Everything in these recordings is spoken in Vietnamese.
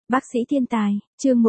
Bác sĩ thiên tài, chương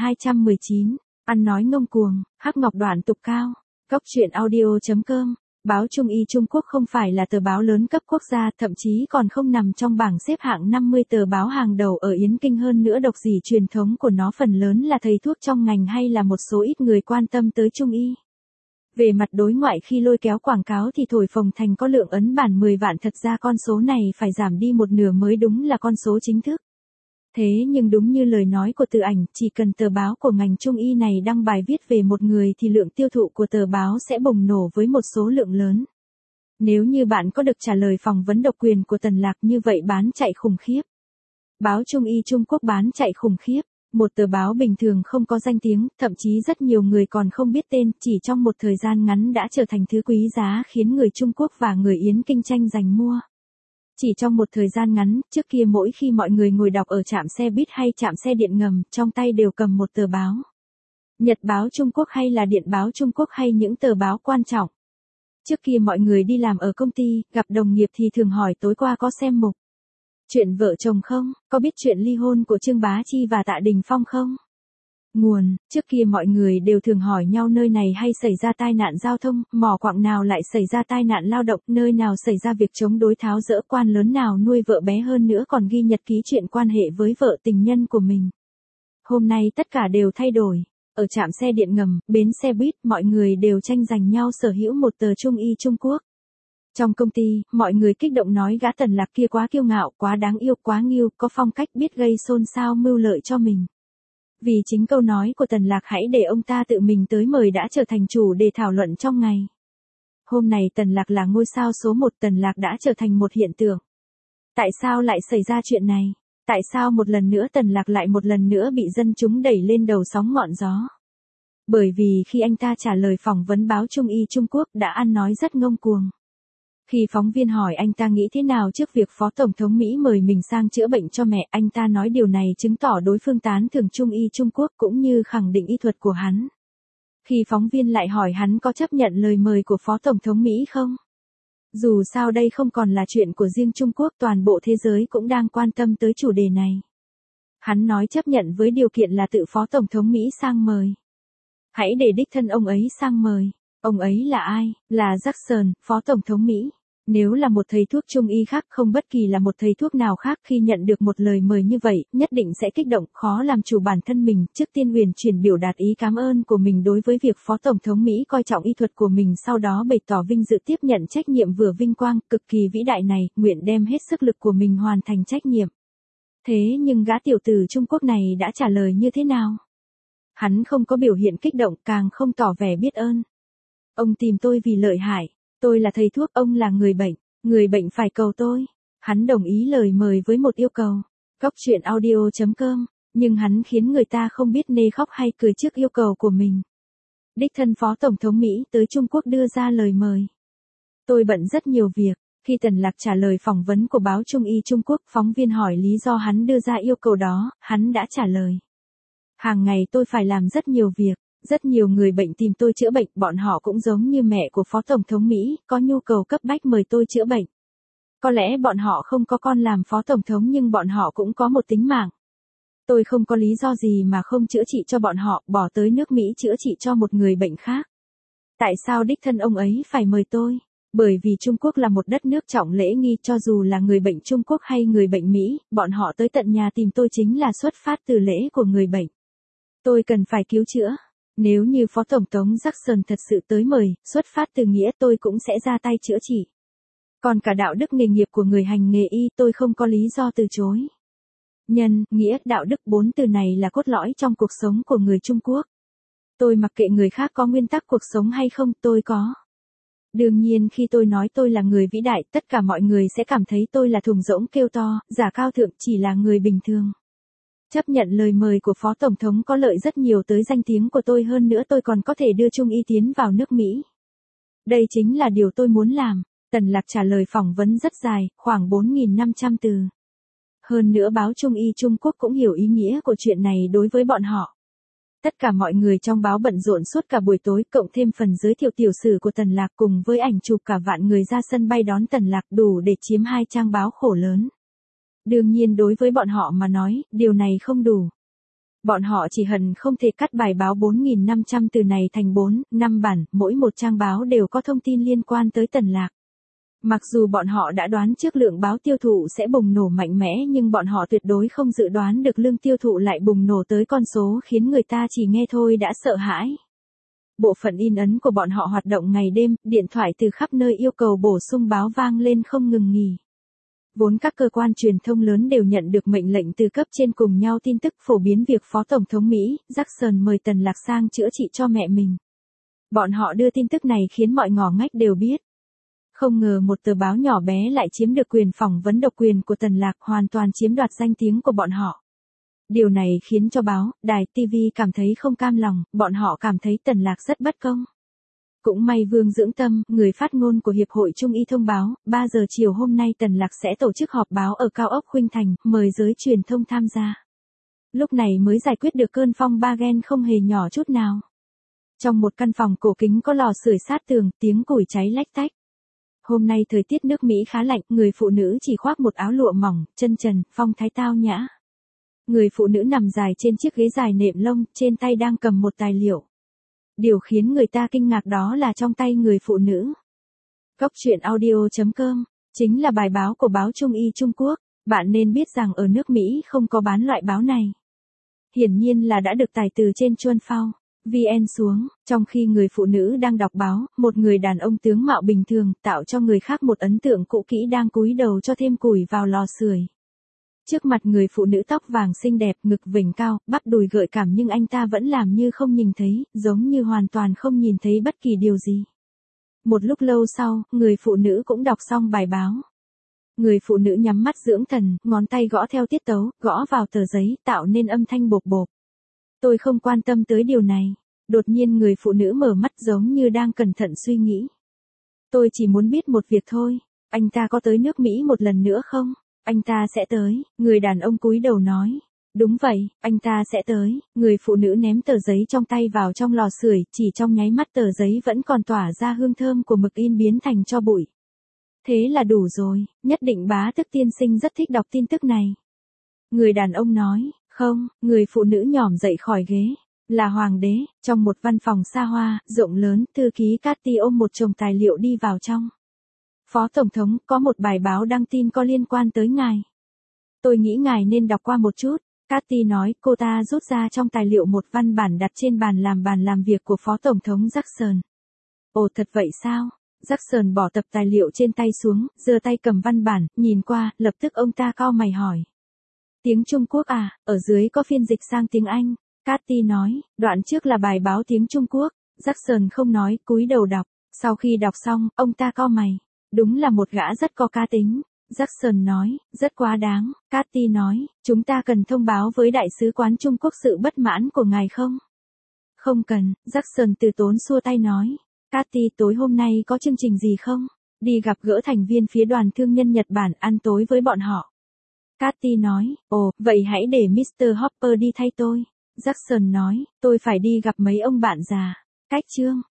1219, ăn nói ngông cuồng, Hắc Ngọc Đoạn tục cao. Cốc truyện audio.com. Báo Trung y Trung Quốc không phải là tờ báo lớn cấp quốc gia, thậm chí còn không nằm trong bảng xếp hạng 50 tờ báo hàng đầu ở Yến Kinh, hơn nữa độc gì truyền thống của nó phần lớn là thầy thuốc trong ngành hay là một số ít người quan tâm tới Trung y. Về mặt đối ngoại khi lôi kéo quảng cáo thì thổi phồng thành có lượng ấn bản 10 vạn, thật ra con số này phải giảm đi một nửa mới đúng là con số chính thức. Thế nhưng đúng như lời nói của Từ Ảnh, chỉ cần tờ báo của ngành Trung y này đăng bài viết về một người thì lượng tiêu thụ của tờ báo sẽ bùng nổ với một số lượng lớn. Nếu như bạn có được trả lời phỏng vấn độc quyền của Tần Lạc, như vậy bán chạy khủng khiếp. Báo Trung y Trung Quốc bán chạy khủng khiếp. Một tờ báo bình thường không có danh tiếng, thậm chí rất nhiều người còn không biết tên, chỉ trong một thời gian ngắn đã trở thành thứ quý giá khiến người Trung Quốc và người Yến Kinh tranh giành mua. Chỉ trong một thời gian ngắn, trước kia mỗi khi mọi người ngồi đọc ở trạm xe buýt hay trạm xe điện ngầm, trong tay đều cầm một tờ báo. Nhật báo Trung Quốc hay là Điện báo Trung Quốc hay những tờ báo quan trọng. Trước kia mọi người đi làm ở công ty, gặp đồng nghiệp thì thường hỏi tối qua có xem mục Chuyện vợ chồng không, có biết chuyện ly hôn của Trương Bá Chi và Tạ Đình Phong không? Nguồn, trước kia mọi người đều thường hỏi nhau nơi này hay xảy ra tai nạn giao thông, mỏ quặng nào lại xảy ra tai nạn lao động, nơi nào xảy ra việc chống đối tháo dỡ, quan lớn nào nuôi vợ bé, hơn nữa còn ghi nhật ký chuyện quan hệ với vợ tình nhân của mình. Hôm nay tất cả đều thay đổi. Ở trạm xe điện ngầm, bến xe buýt, mọi người đều tranh giành nhau sở hữu một tờ Trung y Trung Quốc. Trong công ty, mọi người kích động nói gã Tần Lạc kia quá kiêu ngạo, quá đáng yêu, quá nghiêu, có phong cách, biết gây xôn xao mưu lợi cho mình. Vì chính câu nói của Tần Lạc hãy để ông ta tự mình tới mời đã trở thành chủ đề thảo luận trong ngày. Hôm nay Tần Lạc là ngôi sao số 1, Tần Lạc đã trở thành một hiện tượng. Tại sao lại xảy ra chuyện này? Tại sao một lần nữa Tần Lạc lại một lần nữa bị dân chúng đẩy lên đầu sóng ngọn gió? Bởi vì khi anh ta trả lời phỏng vấn báo Trung y Trung Quốc đã ăn nói rất ngông cuồng. Khi phóng viên hỏi anh ta nghĩ thế nào trước việc Phó Tổng thống Mỹ mời mình sang chữa bệnh cho mẹ, anh ta nói điều này chứng tỏ đối phương tán thưởng Trung y Trung Quốc cũng như khẳng định y thuật của hắn. Khi phóng viên lại hỏi hắn có chấp nhận lời mời của Phó Tổng thống Mỹ không? Dù sao đây không còn là chuyện của riêng Trung Quốc, toàn bộ thế giới cũng đang quan tâm tới chủ đề này. Hắn nói chấp nhận với điều kiện là tự Phó Tổng thống Mỹ sang mời. Hãy để đích thân ông ấy sang mời. Ông ấy là ai? Là Jackson, Phó Tổng thống Mỹ. Nếu là một thầy thuốc Trung y khác, không bất kỳ là một thầy thuốc nào khác, khi nhận được một lời mời như vậy, nhất định sẽ kích động, khó làm chủ bản thân mình. Trước tiên uyển chuyển biểu đạt ý cảm ơn của mình đối với việc Phó Tổng thống Mỹ coi trọng y thuật của mình, sau đó bày tỏ vinh dự tiếp nhận trách nhiệm vừa vinh quang, cực kỳ vĩ đại này, nguyện đem hết sức lực của mình hoàn thành trách nhiệm. Thế nhưng gã tiểu tử Trung Quốc này đã trả lời như thế nào? Hắn không có biểu hiện kích động, càng không tỏ vẻ biết ơn. Ông tìm tôi vì lợi hại. Tôi là thầy thuốc, ông là người bệnh phải cầu tôi. Hắn đồng ý lời mời với một yêu cầu. Cốc truyện audio.com. Nhưng hắn khiến người ta không biết nê khóc hay cười trước yêu cầu của mình. Đích thân Phó Tổng thống Mỹ tới Trung Quốc đưa ra lời mời. Tôi bận rất nhiều việc. Khi Tần Lạc trả lời phỏng vấn của báo Trung y Trung Quốc, phóng viên hỏi lý do hắn đưa ra yêu cầu đó, hắn đã trả lời. Hàng ngày tôi phải làm rất nhiều việc. Rất nhiều người bệnh tìm tôi chữa bệnh, bọn họ cũng giống như mẹ của Phó Tổng thống Mỹ, có nhu cầu cấp bách mời tôi chữa bệnh. Có lẽ bọn họ không có con làm Phó Tổng thống nhưng bọn họ cũng có một tính mạng. Tôi không có lý do gì mà không chữa trị cho bọn họ, bỏ tới nước Mỹ chữa trị cho một người bệnh khác. Tại sao đích thân ông ấy phải mời tôi? Bởi vì Trung Quốc là một đất nước trọng lễ nghi, cho dù là người bệnh Trung Quốc hay người bệnh Mỹ, bọn họ tới tận nhà tìm tôi chính là xuất phát từ lễ của người bệnh. Tôi cần phải cứu chữa. Nếu như Phó Tổng thống Jackson thật sự tới mời, xuất phát từ nghĩa tôi cũng sẽ ra tay chữa trị. Còn cả đạo đức nghề nghiệp của người hành nghề y tôi không có lý do từ chối. Nhân, nghĩa, đạo đức, 4 từ này là cốt lõi trong cuộc sống của người Trung Quốc. Tôi mặc kệ người khác có nguyên tắc cuộc sống hay không, tôi có. Đương nhiên khi tôi nói tôi là người vĩ đại, tất cả mọi người sẽ cảm thấy tôi là thùng rỗng kêu to, giả cao thượng, chỉ là người bình thường. Chấp nhận lời mời của Phó Tổng thống có lợi rất nhiều tới danh tiếng của tôi, hơn nữa tôi còn có thể đưa Trung y tiến vào nước Mỹ. Đây chính là điều tôi muốn làm. Tần Lạc trả lời phỏng vấn rất dài, khoảng 4.500 từ. Hơn nữa báo Trung y Trung Quốc cũng hiểu ý nghĩa của chuyện này đối với bọn họ. Tất cả mọi người trong báo bận rộn suốt cả buổi tối, cộng thêm phần giới thiệu tiểu sử của Tần Lạc cùng với ảnh chụp cả vạn người ra sân bay đón Tần Lạc, đủ để chiếm 2 trang báo khổ lớn. Đương nhiên đối với bọn họ mà nói, điều này không đủ. Bọn họ chỉ hận không thể cắt bài báo 4.500 từ này thành 4, 5 bản, mỗi một trang báo đều có thông tin liên quan tới Tần Lạc. Mặc dù bọn họ đã đoán trước lượng báo tiêu thụ sẽ bùng nổ mạnh mẽ nhưng bọn họ tuyệt đối không dự đoán được lương tiêu thụ lại bùng nổ tới con số khiến người ta chỉ nghe thôi đã sợ hãi. Bộ phận in ấn của bọn họ hoạt động ngày đêm, điện thoại từ khắp nơi yêu cầu bổ sung báo vang lên không ngừng nghỉ. Vốn các cơ quan truyền thông lớn đều nhận được mệnh lệnh từ cấp trên cùng nhau tin tức phổ biến việc Phó Tổng thống Mỹ, Jackson mời Tần Lạc sang chữa trị cho mẹ mình. Bọn họ đưa tin tức này khiến mọi ngõ ngách đều biết. Không ngờ một tờ báo nhỏ bé lại chiếm được quyền phỏng vấn độc quyền của Tần Lạc, hoàn toàn chiếm đoạt danh tiếng của bọn họ. Điều này khiến cho báo, đài, TV cảm thấy không cam lòng, bọn họ cảm thấy Tần Lạc rất bất công. Cũng may Vương Dưỡng Tâm, người phát ngôn của Hiệp hội Trung y thông báo, 3 giờ chiều hôm nay Tần Lạc sẽ tổ chức họp báo ở cao ốc Khuynh Thành, mời giới truyền thông tham gia. Lúc này mới giải quyết được cơn phong ba ghen không hề nhỏ chút nào. Trong một căn phòng cổ kính có lò sưởi sát tường, tiếng củi cháy lách tách. Hôm nay thời tiết nước Mỹ khá lạnh, người phụ nữ chỉ khoác một áo lụa mỏng, chân trần, phong thái tao nhã. Người phụ nữ nằm dài trên chiếc ghế dài nệm lông, trên tay đang cầm một tài liệu. Điều khiến người ta kinh ngạc đó là trong tay người phụ nữ. Góc truyện audio.com, chính là bài báo của báo Trung y Trung Quốc, bạn nên biết rằng ở nước Mỹ không có bán loại báo này. Hiển nhiên là đã được tải từ trên Chuan Phao VN xuống, trong khi người phụ nữ đang đọc báo, một người đàn ông tướng mạo bình thường, tạo cho người khác một ấn tượng cũ kỹ đang cúi đầu cho thêm củi vào lò sưởi. Trước mặt người phụ nữ tóc vàng xinh đẹp, ngực vểnh cao, bắp đùi gợi cảm nhưng anh ta vẫn làm như không nhìn thấy, giống như hoàn toàn không nhìn thấy bất kỳ điều gì. Một lúc lâu sau, người phụ nữ cũng đọc xong bài báo. Người phụ nữ nhắm mắt dưỡng thần, ngón tay gõ theo tiết tấu, gõ vào tờ giấy, tạo nên âm thanh bộp bộp. Tôi không quan tâm tới điều này. Đột nhiên người phụ nữ mở mắt giống như đang cẩn thận suy nghĩ. Tôi chỉ muốn biết một việc thôi, anh ta có tới nước Mỹ một lần nữa không? Anh ta sẽ tới, người đàn ông cúi đầu nói. Đúng vậy, anh ta sẽ tới, người phụ nữ ném tờ giấy trong tay vào trong lò sưởi, chỉ trong nháy mắt tờ giấy vẫn còn tỏa ra hương thơm của mực in biến thành tro bụi. Thế là đủ rồi, nhất định bá tước tiên sinh rất thích đọc tin tức này. Người đàn ông nói, không, người phụ nữ nhỏm dậy khỏi ghế. Là hoàng đế, trong một văn phòng xa hoa, rộng lớn, thư ký Cathy ôm một chồng tài liệu đi vào trong. Phó Tổng thống, có một bài báo đăng tin có liên quan tới ngài. Tôi nghĩ ngài nên đọc qua một chút. Cathy nói, cô ta rút ra trong tài liệu một văn bản đặt trên bàn làm việc của Phó Tổng thống Jackson. Ồ thật vậy sao? Jackson bỏ tập tài liệu trên tay xuống, giơ tay cầm văn bản, nhìn qua, lập tức ông ta cau mày hỏi. Tiếng Trung Quốc à, ở dưới có phiên dịch sang tiếng Anh. Cathy nói, đoạn trước là bài báo tiếng Trung Quốc. Jackson không nói, cúi đầu đọc. Sau khi đọc xong, ông ta cau mày. Đúng là một gã rất có cá tính. Jackson nói, rất quá đáng. Cathy nói, chúng ta cần thông báo với Đại sứ quán Trung Quốc sự bất mãn của ngài không? Không cần, Jackson từ tốn xua tay nói. Cathy, tối hôm nay có chương trình gì không? Đi gặp gỡ thành viên phía đoàn thương nhân Nhật Bản ăn tối với bọn họ. Cathy nói, ồ, vậy hãy để Mr. Hopper đi thay tôi. Jackson nói, tôi phải đi gặp mấy ông bạn già. Cách chương.